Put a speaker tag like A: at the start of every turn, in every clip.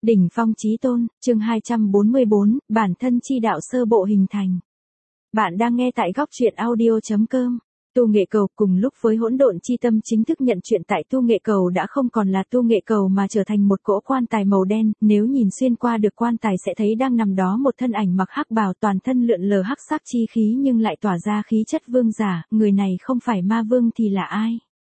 A: Đỉnh phong chí tôn, chương 244, bản thân chi đạo sơ bộ hình thành. Bạn đang nghe tại góc truyện audio.com. Tu Nghệ Cầu cùng lúc với hỗn độn chi tâm chính thức nhận chuyện tại Tu Nghệ Cầu đã không còn là Tu Nghệ Cầu mà trở thành một cỗ quan tài màu đen, nếu nhìn xuyên qua được quan tài sẽ thấy đang nằm đó một thân ảnh mặc hắc bào toàn thân lượn lờ hắc sắc chi khí nhưng lại tỏa ra khí chất vương giả, người này không phải ma vương thì là ai?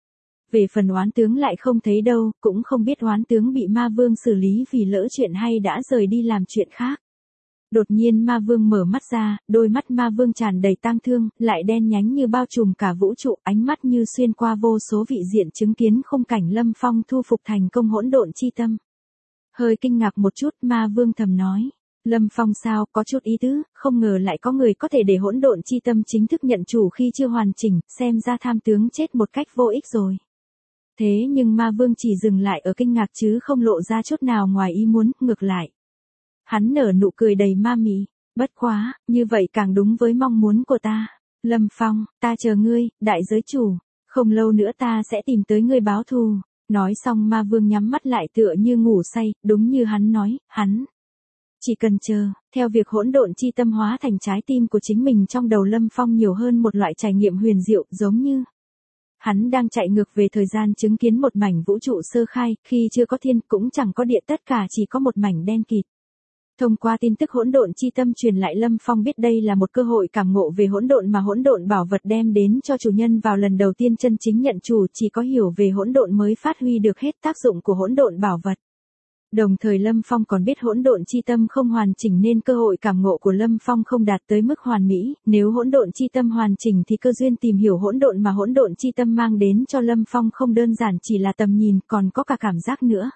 A: Về phần oán tướng lại không thấy đâu, cũng không biết oán tướng bị ma vương xử lý vì lỡ chuyện hay đã rời đi làm chuyện khác. Đột nhiên ma vương mở mắt ra, đôi mắt ma vương tràn đầy tang thương, lại đen nhánh như bao trùm cả vũ trụ, ánh mắt như xuyên qua vô số vị diện chứng kiến khung cảnh Lâm Phong thu phục thành công hỗn độn chi tâm. Hơi kinh ngạc một chút, ma vương thầm nói. Lâm Phong sao, có chút ý tứ, không ngờ lại có người có thể để hỗn độn chi tâm chính thức nhận chủ khi chưa hoàn chỉnh, xem ra tham tướng chết một cách vô ích rồi. Thế nhưng ma vương chỉ dừng lại ở kinh ngạc chứ không lộ ra chút nào ngoài ý muốn, ngược lại. Hắn nở nụ cười đầy ma mị, bất quá, như vậy càng đúng với mong muốn của ta. Lâm Phong, ta chờ ngươi, đại giới chủ, không lâu nữa ta sẽ tìm tới ngươi báo thù. Nói xong ma vương nhắm mắt lại tựa như ngủ say, đúng như hắn nói, hắn chỉ cần chờ, theo việc hỗn độn chi tâm hóa thành trái tim của chính mình trong đầu Lâm Phong nhiều hơn một loại trải nghiệm huyền diệu giống như hắn đang chạy ngược về thời gian chứng kiến một mảnh vũ trụ sơ khai, khi chưa có thiên cũng chẳng có địa tất cả chỉ có một mảnh đen kịt. Thông qua tin tức hỗn độn chi tâm truyền lại Lâm Phong biết đây là một cơ hội cảm ngộ về hỗn độn mà hỗn độn bảo vật đem đến cho chủ nhân vào lần đầu tiên chân chính nhận chủ, chỉ có hiểu về hỗn độn mới phát huy được hết tác dụng của hỗn độn bảo vật. Đồng thời Lâm Phong còn biết hỗn độn chi tâm không hoàn chỉnh nên cơ hội cảm ngộ của Lâm Phong không đạt tới mức hoàn mỹ, nếu hỗn độn chi tâm hoàn chỉnh thì cơ duyên tìm hiểu hỗn độn mà hỗn độn chi tâm mang đến cho Lâm Phong không đơn giản chỉ là tầm nhìn, còn có cả cảm giác nữa.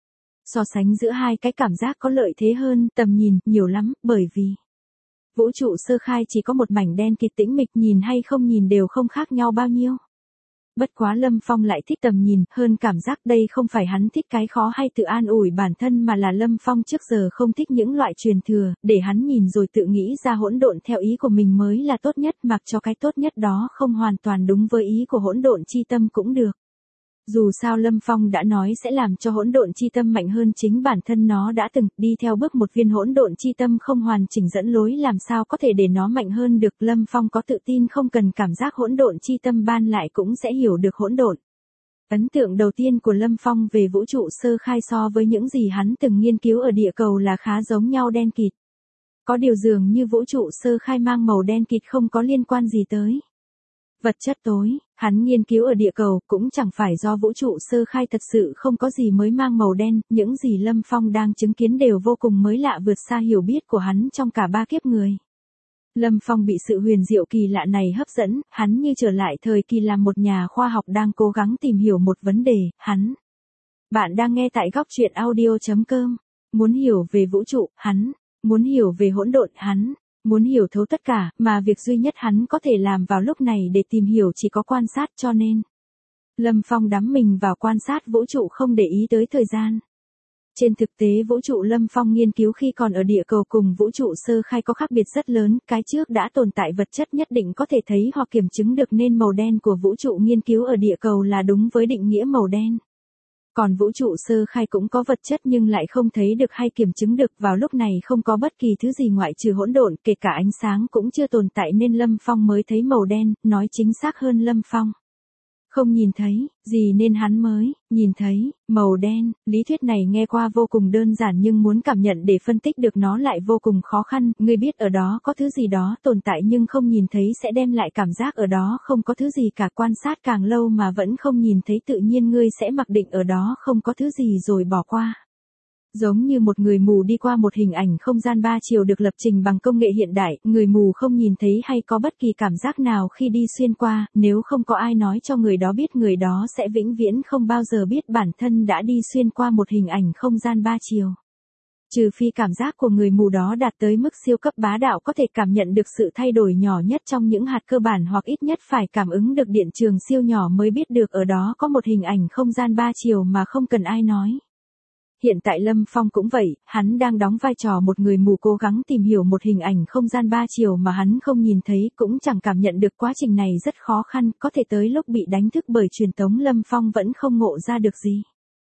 A: So sánh giữa hai cái cảm giác có lợi thế hơn tầm nhìn nhiều lắm, bởi vì vũ trụ sơ khai chỉ có một mảnh đen kịt tĩnh mịch, nhìn hay không nhìn đều không khác nhau bao nhiêu. Bất quá Lâm Phong lại thích tầm nhìn hơn cảm giác, đây không phải hắn thích cái khó hay tự an ủi bản thân mà là Lâm Phong trước giờ không thích những loại truyền thừa, để hắn nhìn rồi tự nghĩ ra hỗn độn theo ý của mình mới là tốt nhất, mặc cho cái tốt nhất đó không hoàn toàn đúng với ý của hỗn độn chi tâm cũng được. Dù sao Lâm Phong đã nói sẽ làm cho hỗn độn chi tâm mạnh hơn chính bản thân nó đã từng đi theo bước một viên hỗn độn chi tâm không hoàn chỉnh dẫn lối làm sao có thể để nó mạnh hơn được. Lâm Phong có tự tin không cần cảm giác hỗn độn chi tâm ban lại cũng sẽ hiểu được hỗn độn. Ấn tượng đầu tiên của Lâm Phong về vũ trụ sơ khai so với những gì hắn từng nghiên cứu ở địa cầu là khá giống nhau, đen kịt. Có điều dường như vũ trụ sơ khai mang màu đen kịt không có liên quan gì tới vật chất tối, hắn nghiên cứu ở địa cầu cũng chẳng phải do vũ trụ sơ khai thật sự không có gì mới mang màu đen, những gì Lâm Phong đang chứng kiến đều vô cùng mới lạ vượt xa hiểu biết của hắn trong cả ba kiếp người. Lâm Phong bị sự huyền diệu kỳ lạ này hấp dẫn, hắn như trở lại thời kỳ làm một nhà khoa học đang cố gắng tìm hiểu một vấn đề, Bạn đang nghe tại góc truyện audio.com, muốn hiểu về vũ trụ, muốn hiểu về hỗn độn, muốn hiểu thấu tất cả, mà việc duy nhất hắn có thể làm vào lúc này để tìm hiểu chỉ có quan sát, cho nên Lâm Phong đắm mình vào quan sát vũ trụ không để ý tới thời gian. Trên thực tế vũ trụ Lâm Phong nghiên cứu khi còn ở địa cầu cùng vũ trụ sơ khai có khác biệt rất lớn, cái trước đã tồn tại vật chất nhất định có thể thấy hoặc kiểm chứng được nên màu đen của vũ trụ nghiên cứu ở địa cầu là đúng với định nghĩa màu đen. Còn vũ trụ sơ khai cũng có vật chất nhưng lại không thấy được hay kiểm chứng được, vào lúc này không có bất kỳ thứ gì ngoại trừ hỗn độn, kể cả ánh sáng cũng chưa tồn tại nên Lâm Phong mới thấy màu đen, nói chính xác hơn Lâm Phong không nhìn thấy gì nên hắn mới nhìn thấy màu đen. Lý thuyết này nghe qua vô cùng đơn giản nhưng muốn cảm nhận để phân tích được nó lại vô cùng khó khăn, ngươi biết ở đó có thứ gì đó tồn tại nhưng không nhìn thấy sẽ đem lại cảm giác ở đó không có thứ gì cả, quan sát càng lâu mà vẫn không nhìn thấy tự nhiên ngươi sẽ mặc định ở đó không có thứ gì rồi bỏ qua. Giống như một người mù đi qua một hình ảnh không gian 3 chiều được lập trình bằng công nghệ hiện đại, người mù không nhìn thấy hay có bất kỳ cảm giác nào khi đi xuyên qua, nếu không có ai nói cho người đó biết, người đó sẽ vĩnh viễn không bao giờ biết bản thân đã đi xuyên qua một hình ảnh không gian 3 chiều. Trừ phi cảm giác của người mù đó đạt tới mức siêu cấp bá đạo có thể cảm nhận được sự thay đổi nhỏ nhất trong những hạt cơ bản hoặc ít nhất phải cảm ứng được điện trường siêu nhỏ mới biết được ở đó có một hình ảnh không gian 3 chiều mà không cần ai nói. Hiện tại Lâm Phong cũng vậy, hắn đang đóng vai trò một người mù cố gắng tìm hiểu một hình ảnh không gian 3 chiều mà hắn không nhìn thấy, cũng chẳng cảm nhận được. Quá trình này rất khó khăn, có thể tới lúc bị đánh thức bởi truyền tống Lâm Phong vẫn không ngộ ra được gì.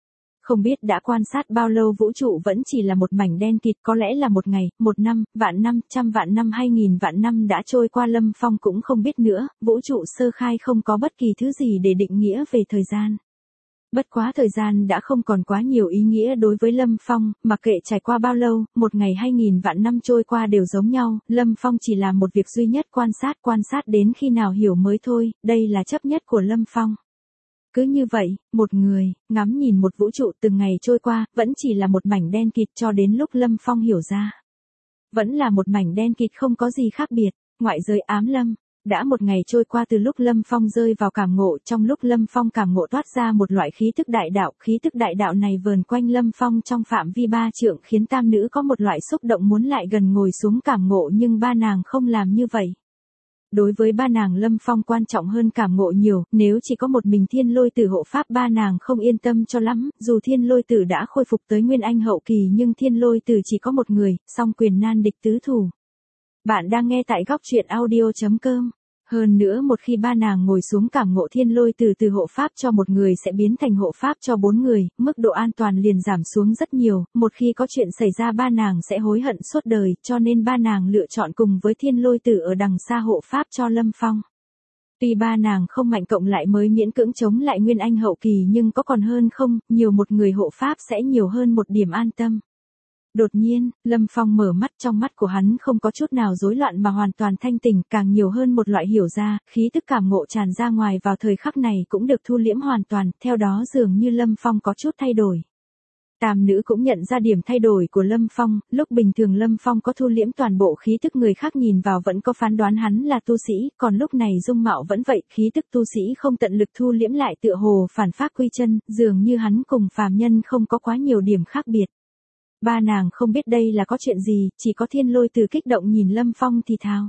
A: Không biết đã quan sát bao lâu vũ trụ vẫn chỉ là một mảnh đen kịt, có lẽ là một ngày, một năm, vạn năm, trăm vạn năm hay nghìn vạn năm đã trôi qua Lâm Phong cũng không biết nữa, vũ trụ sơ khai không có bất kỳ thứ gì để định nghĩa về thời gian. Bất quá thời gian đã không còn quá nhiều ý nghĩa đối với Lâm Phong, mặc kệ trải qua bao lâu, một ngày hay nghìn vạn năm trôi qua đều giống nhau, Lâm Phong chỉ làm một việc duy nhất quan sát đến khi nào hiểu mới thôi, đây là chấp nhất của Lâm Phong. Cứ như vậy, một người, ngắm nhìn một vũ trụ từng ngày trôi qua, vẫn chỉ là một mảnh đen kịt cho đến lúc Lâm Phong hiểu ra. Vẫn là một mảnh đen kịt không có gì khác biệt, ngoại giới ám lâm. Đã một ngày trôi qua từ lúc Lâm Phong rơi vào cảm ngộ, trong lúc Lâm Phong cảm ngộ toát ra một loại khí tức đại đạo này vờn quanh Lâm Phong trong phạm vi 3 trượng khiến tam nữ có một loại xúc động muốn lại gần ngồi xuống cảm ngộ nhưng ba nàng không làm như vậy. Đối với ba nàng Lâm Phong quan trọng hơn cảm ngộ nhiều, nếu chỉ có một mình Thiên Lôi Tử hộ pháp ba nàng không yên tâm cho lắm, dù Thiên Lôi Tử đã khôi phục tới Nguyên Anh hậu kỳ nhưng Thiên Lôi Tử chỉ có một người, song quyền nan địch tứ thủ. Bạn đang nghe tại góc truyện audio.com. Hơn nữa một khi ba nàng ngồi xuống cảm ngộ Thiên Lôi Tử từ hộ pháp cho một người sẽ biến thành hộ pháp cho 4 người, mức độ an toàn liền giảm xuống rất nhiều, một khi có chuyện xảy ra ba nàng sẽ hối hận suốt đời, cho nên ba nàng lựa chọn cùng với Thiên Lôi Tử ở đằng xa hộ pháp cho Lâm Phong. Tuy ba nàng không mạnh cộng lại mới miễn cưỡng chống lại Nguyên Anh hậu kỳ nhưng có còn hơn không, nhiều một người hộ pháp sẽ nhiều hơn một điểm an tâm. Đột nhiên, Lâm Phong mở mắt, trong mắt của hắn không có chút nào rối loạn mà hoàn toàn thanh tỉnh, càng nhiều hơn một loại hiểu ra, khí tức cảm ngộ tràn ra ngoài vào thời khắc này cũng được thu liễm hoàn toàn, theo đó dường như Lâm Phong có chút thay đổi. Tam nữ cũng nhận ra điểm thay đổi của Lâm Phong, lúc bình thường Lâm Phong có thu liễm toàn bộ khí tức người khác nhìn vào vẫn có phán đoán hắn là tu sĩ, còn lúc này dung mạo vẫn vậy, khí tức tu sĩ không tận lực thu liễm lại tựa hồ phản phác quy chân, dường như hắn cùng phàm nhân không có quá nhiều điểm khác biệt. Ba nàng không biết đây là có chuyện gì, chỉ có Thiên Lôi Tử kích động nhìn Lâm Phong thì thào.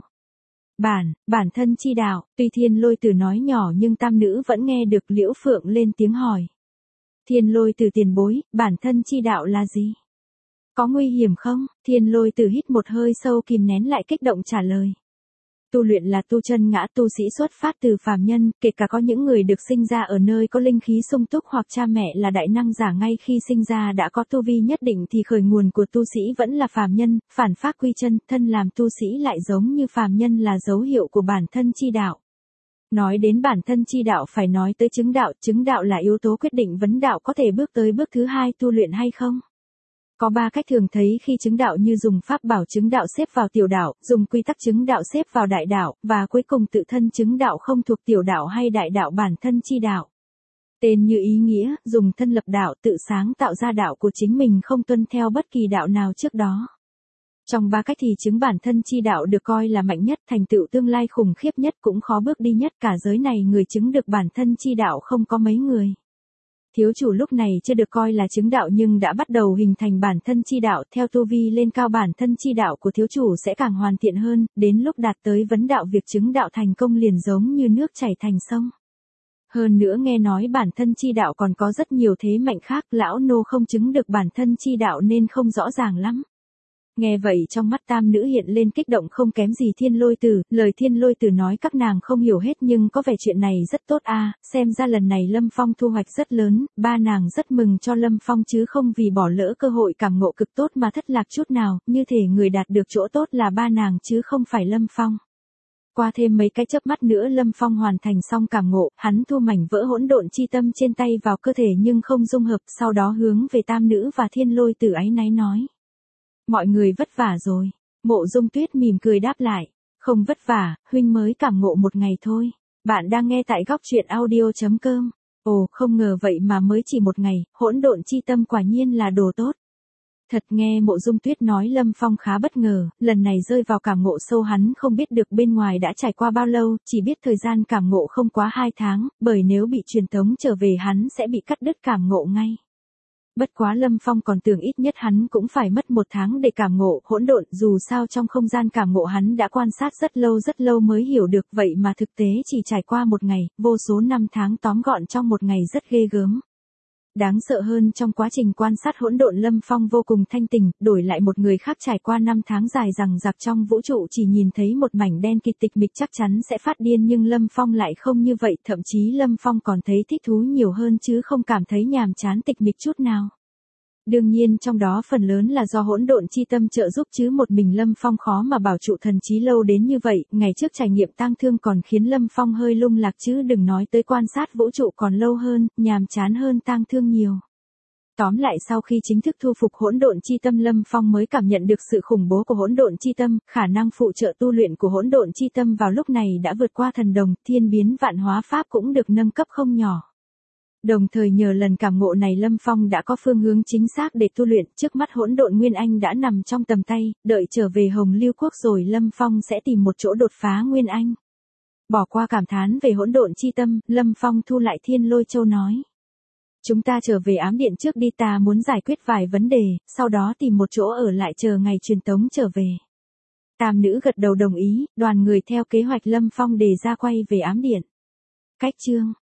A: Bản thân chi đạo, tuy Thiên Lôi Tử nói nhỏ nhưng tam nữ vẫn nghe được. Liễu Phượng lên tiếng hỏi. Thiên Lôi Tử tiền bối, bản thân chi đạo là gì? Có nguy hiểm không? Thiên Lôi Tử hít một hơi sâu kìm nén lại kích động trả lời. Tu luyện là tu chân ngã, tu sĩ xuất phát từ phàm nhân, kể cả có những người được sinh ra ở nơi có linh khí sung túc hoặc cha mẹ là đại năng giả ngay khi sinh ra đã có tu vi nhất định thì khởi nguồn của tu sĩ vẫn là phàm nhân, phản phác quy chân, thân làm tu sĩ lại giống như phàm nhân là dấu hiệu của bản thân chi đạo. Nói đến bản thân chi đạo phải nói tới chứng đạo là yếu tố quyết định vấn đạo có thể bước tới bước thứ 2 tu luyện hay không. Có 3 cách thường thấy khi chứng đạo như dùng pháp bảo chứng đạo xếp vào tiểu đạo, dùng quy tắc chứng đạo xếp vào đại đạo, và cuối cùng tự thân chứng đạo không thuộc tiểu đạo hay đại đạo bản thân chi đạo. Tên như ý nghĩa, dùng thân lập đạo tự sáng tạo ra đạo của chính mình không tuân theo bất kỳ đạo nào trước đó. Trong 3 cách thì chứng bản thân chi đạo được coi là mạnh nhất, thành tựu tương lai khủng khiếp nhất cũng khó bước đi nhất, cả giới này người chứng được bản thân chi đạo không có mấy người. Thiếu chủ lúc này chưa được coi là chứng đạo nhưng đã bắt đầu hình thành bản thân chi đạo, theo tu vi lên cao bản thân chi đạo của thiếu chủ sẽ càng hoàn thiện hơn, đến lúc đạt tới vấn đạo việc chứng đạo thành công liền giống như nước chảy thành sông. Hơn nữa nghe nói bản thân chi đạo còn có rất nhiều thế mạnh khác, lão nô không chứng được bản thân chi đạo nên không rõ ràng lắm. Nghe vậy trong mắt tam nữ hiện lên kích động không kém gì Thiên Lôi Tử, lời Thiên Lôi Tử nói các nàng không hiểu hết nhưng có vẻ chuyện này rất tốt xem ra lần này Lâm Phong thu hoạch rất lớn, ba nàng rất mừng cho Lâm Phong chứ không vì bỏ lỡ cơ hội cảm ngộ cực tốt mà thất lạc chút nào, như thể người đạt được chỗ tốt là ba nàng chứ không phải Lâm Phong. Qua thêm mấy cái chớp mắt nữa Lâm Phong hoàn thành xong cảm ngộ, hắn thu mảnh vỡ hỗn độn chi tâm trên tay vào cơ thể nhưng không dung hợp, sau đó hướng về tam nữ và Thiên Lôi Tử áy náy nói. Mọi người vất vả rồi. Mộ Dung Tuyết mỉm cười đáp lại. Không vất vả, huynh mới cảm ngộ một ngày thôi. Bạn đang nghe tại góc truyện audio.com. Ồ, không ngờ vậy mà mới chỉ một ngày, hỗn độn chi tâm quả nhiên là đồ tốt. Thật nghe Mộ Dung Tuyết nói Lâm Phong khá bất ngờ, lần này rơi vào cảm ngộ sâu hắn không biết được bên ngoài đã trải qua bao lâu, chỉ biết thời gian cảm ngộ không quá 2 tháng, bởi nếu bị truyền tống trở về hắn sẽ bị cắt đứt cảm ngộ ngay. Bất quá Lâm Phong còn tưởng ít nhất hắn cũng phải mất 1 tháng để cảm ngộ hỗn độn, dù sao trong không gian cảm ngộ hắn đã quan sát rất lâu mới hiểu được, vậy mà thực tế chỉ trải qua 1 ngày, vô số năm tháng tóm gọn trong 1 ngày rất ghê gớm. Đáng sợ hơn trong quá trình quan sát hỗn độn Lâm Phong vô cùng thanh tỉnh, đổi lại một người khác trải qua 5 tháng dài rằng giặc trong vũ trụ chỉ nhìn thấy một mảnh đen kịt tịch mịch chắc chắn sẽ phát điên nhưng Lâm Phong lại không như vậy, thậm chí Lâm Phong còn thấy thích thú nhiều hơn chứ không cảm thấy nhàm chán tịch mịch chút nào. Đương nhiên trong đó phần lớn là do hỗn độn chi tâm trợ giúp chứ một mình Lâm Phong khó mà bảo trụ thần trí lâu đến như vậy, ngày trước trải nghiệm tang thương còn khiến Lâm Phong hơi lung lạc chứ đừng nói tới quan sát vũ trụ còn lâu hơn, nhàm chán hơn tang thương nhiều. Tóm lại sau khi chính thức thu phục hỗn độn chi tâm Lâm Phong mới cảm nhận được sự khủng bố của hỗn độn chi tâm, khả năng phụ trợ tu luyện của hỗn độn chi tâm vào lúc này đã vượt qua thần đồng, thiên biến vạn hóa pháp cũng được nâng cấp không nhỏ. Đồng thời nhờ lần cảm ngộ này Lâm Phong đã có phương hướng chính xác để tu luyện, trước mắt hỗn độn Nguyên Anh đã nằm trong tầm tay, đợi trở về Hồng Lưu Quốc rồi Lâm Phong sẽ tìm một chỗ đột phá Nguyên Anh. Bỏ qua cảm thán về hỗn độn chi tâm, Lâm Phong thu lại Thiên Lôi Châu nói. Chúng ta trở về ám điện trước đi, ta muốn giải quyết vài vấn đề, sau đó tìm một chỗ ở lại chờ ngày truyền tống trở về. Tam nữ gật đầu đồng ý, đoàn người theo kế hoạch Lâm Phong đề ra quay về ám điện. Cách chương